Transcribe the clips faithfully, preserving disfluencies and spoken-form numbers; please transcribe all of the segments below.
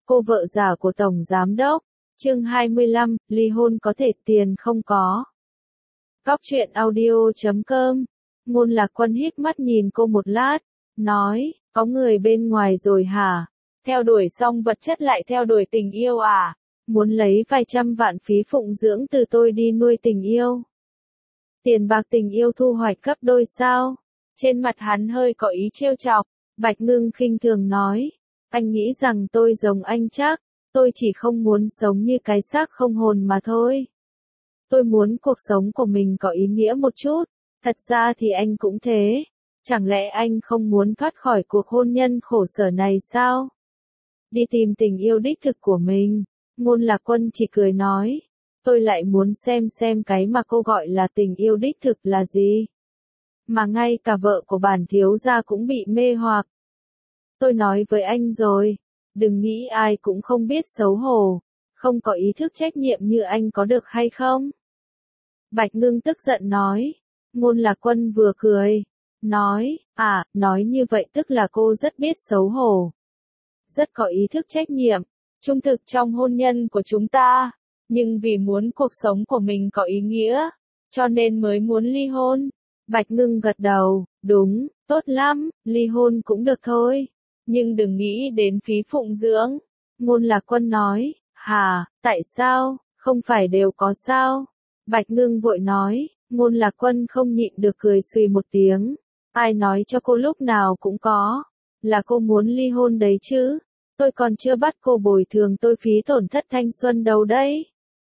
cô vợ già của Tổng Giám Đốc. Chương hai mươi lăm, ly hôn có thể tiền không có. Góc truyện audio chấm com. Ngôn Lạc Quân híp mắt nhìn cô một lát, nói, có người bên ngoài rồi hả? Theo đuổi xong vật chất lại theo đuổi tình yêu à? Muốn lấy vài trăm vạn phí phụng dưỡng từ tôi đi nuôi tình yêu. Tiền bạc tình yêu thu hoạch gấp đôi sao? Trên mặt hắn hơi có ý trêu chọc. Bạch Ngưng khinh thường nói, anh nghĩ rằng tôi giống anh chắc, tôi chỉ không muốn sống như cái xác không hồn mà thôi. Tôi muốn cuộc sống của mình có ý nghĩa một chút, thật ra thì anh cũng thế, chẳng lẽ anh không muốn thoát khỏi cuộc hôn nhân khổ sở này sao? Đi tìm tình yêu đích thực của mình. Ngôn Lạc Quân chỉ cười nói, tôi lại muốn xem xem cái mà cô gọi là tình yêu đích thực là gì. Mà ngay cả vợ của bản thiếu gia cũng bị mê hoặc. Tôi nói với anh rồi, đừng nghĩ ai cũng không biết xấu hổ, không có ý thức trách nhiệm như anh có được hay không? Bạch Ngưng tức giận nói. Ngôn Lạc Quân vừa cười, nói, à, nói như vậy tức là cô rất biết xấu hổ. Rất có ý thức trách nhiệm, trung thực trong hôn nhân của chúng ta, nhưng vì muốn cuộc sống của mình có ý nghĩa, cho nên mới muốn ly hôn. Bạch Ngưng gật đầu, đúng, tốt lắm, ly hôn cũng được thôi, nhưng đừng nghĩ đến phí phụng dưỡng. Ngôn Lạc Quân nói, hả, tại sao, không phải đều có sao? Bạch Ngưng vội nói. Ngôn Lạc Quân không nhịn được cười xùy một tiếng, ai nói cho cô lúc nào cũng có, là cô muốn ly hôn đấy chứ, tôi còn chưa bắt cô bồi thường tôi phí tổn thất thanh xuân đâu đấy.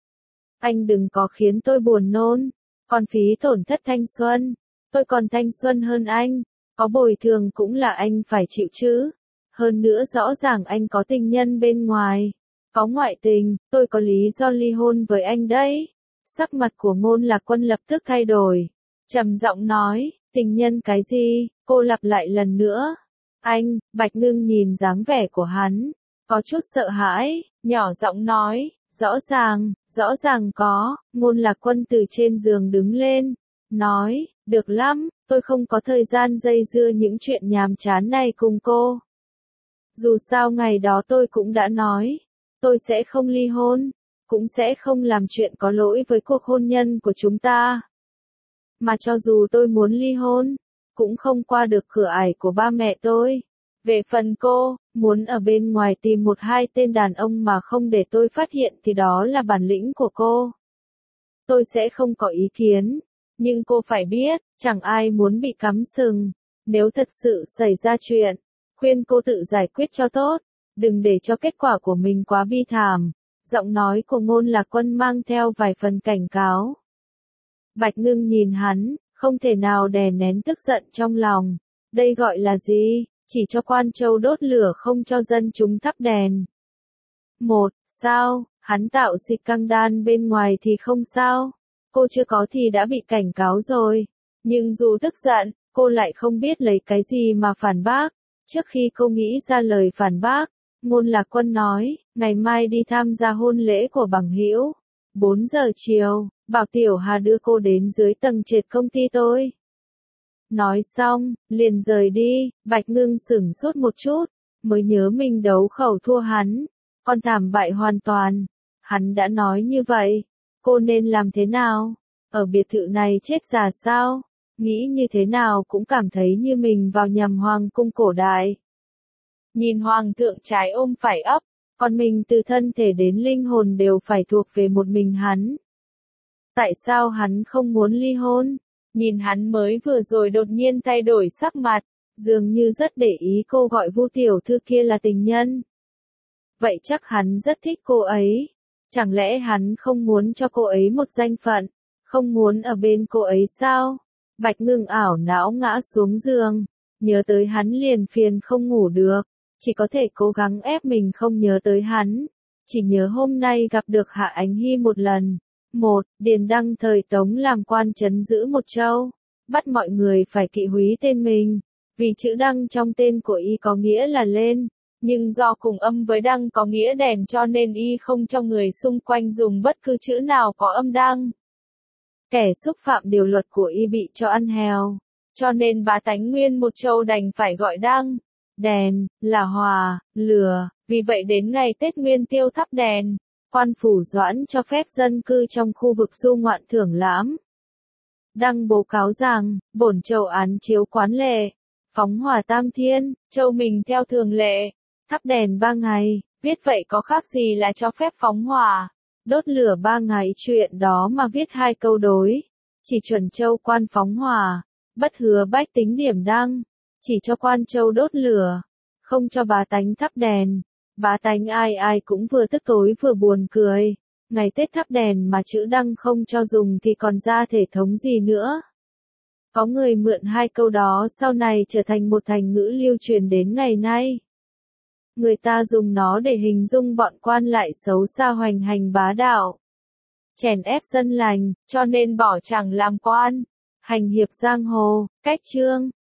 Anh đừng có khiến tôi buồn nôn, còn phí tổn thất thanh xuân, tôi còn thanh xuân hơn anh, có bồi thường cũng là anh phải chịu chứ, hơn nữa rõ ràng anh có tình nhân bên ngoài, có ngoại tình, tôi có lý do ly hôn với anh đấy. Sắc mặt của Ngôn Lạc Quân lập tức thay đổi, trầm giọng nói, tình nhân cái gì? Cô lặp lại lần nữa. Anh, Bạch Ngưng nhìn dáng vẻ của hắn, có chút sợ hãi, nhỏ giọng nói, rõ ràng, rõ ràng có. Ngôn Lạc Quân từ trên giường đứng lên, nói, được lắm, tôi không có thời gian dây dưa những chuyện nhàm chán này cùng cô. Dù sao ngày đó tôi cũng đã nói, tôi sẽ không ly hôn, cũng sẽ không làm chuyện có lỗi với cuộc hôn nhân của chúng ta. Mà cho dù tôi muốn ly hôn, cũng không qua được cửa ải của ba mẹ tôi. Về phần cô, muốn ở bên ngoài tìm một hai tên đàn ông mà không để tôi phát hiện thì đó là bản lĩnh của cô. Tôi sẽ không có ý kiến, nhưng cô phải biết, chẳng ai muốn bị cắm sừng. Nếu thật sự xảy ra chuyện, khuyên cô tự giải quyết cho tốt, đừng để cho kết quả của mình quá bi thảm. Giọng nói của Ngôn Lạc Quân mang theo vài phần cảnh cáo. Bạch Ngưng nhìn hắn, không thể nào đè nén tức giận trong lòng. Đây gọi là gì? Chỉ cho quan châu đốt lửa không cho dân chúng thắp đèn. Một, sao? Hắn tạo xịt căng đan bên ngoài thì không sao. Cô chưa có thì đã bị cảnh cáo rồi. Nhưng dù tức giận, cô lại không biết lấy cái gì mà phản bác. Trước khi cô nghĩ ra lời phản bác, Ngôn Lạc Quân nói, ngày mai đi tham gia hôn lễ của bằng hữu. bốn giờ chiều, bảo Tiểu Hà đưa cô đến dưới tầng trệt công ty tôi. Nói xong, liền rời đi. Bạch Ngưng sửng sốt một chút, mới nhớ mình đấu khẩu thua hắn, còn thảm bại hoàn toàn. Hắn đã nói như vậy, cô nên làm thế nào? Ở biệt thự này chết già sao? Nghĩ như thế nào cũng cảm thấy như mình vào nhầm hoàng cung cổ đại. Nhìn hoàng thượng trái ôm phải ấp, còn mình từ thân thể đến linh hồn đều phải thuộc về một mình hắn. Tại sao hắn không muốn ly hôn? Nhìn hắn mới vừa rồi đột nhiên thay đổi sắc mặt, dường như rất để ý cô gọi Vu tiểu thư kia là tình nhân. Vậy chắc hắn rất thích cô ấy. Chẳng lẽ hắn không muốn cho cô ấy một danh phận, không muốn ở bên cô ấy sao? Bạch Ngưng ảo não ngã xuống giường, nhớ tới hắn liền phiền không ngủ được. Chỉ có thể cố gắng ép mình không nhớ tới hắn, chỉ nhớ hôm nay gặp được Hạ Ánh Hy một lần. Một, Điền Đăng thời Tống làm quan trấn giữ một châu, bắt mọi người phải kỵ húy tên mình, vì chữ Đăng trong tên của y có nghĩa là lên, nhưng do cùng âm với Đăng có nghĩa đèn cho nên y không cho người xung quanh dùng bất cứ chữ nào có âm Đăng. Kẻ xúc phạm điều luật của y bị cho ăn heo, cho nên bá tánh nguyên một châu đành phải gọi Đăng. Đèn, là hòa, lửa, Vì vậy đến ngày Tết Nguyên Tiêu thắp đèn, quan phủ Doãn cho phép dân cư trong khu vực du ngoạn thưởng lãm. Đăng bố cáo rằng, bổn châu án chiếu quán lệ, phóng hỏa tam thiên, châu mình theo thường lệ, thắp đèn ba ngày, viết vậy có khác gì là cho phép phóng hỏa, đốt lửa ba ngày, chuyện đó mà viết hai câu đối, chỉ chuẩn châu quan phóng hỏa, bất hứa bách tính điểm đăng, chỉ cho quan châu đốt lửa, không cho bá tánh thắp đèn. Bá tánh ai ai cũng vừa tức tối vừa buồn cười, ngày Tết thắp đèn mà chữ đăng không cho dùng thì còn ra thể thống gì nữa. Có người mượn hai câu đó sau này trở thành một thành ngữ lưu truyền đến ngày nay. Người ta dùng nó để hình dung bọn quan lại xấu xa hoành hành bá đạo, chèn ép dân lành, cho nên bỏ chẳng làm quan, hành hiệp giang hồ, cách chương.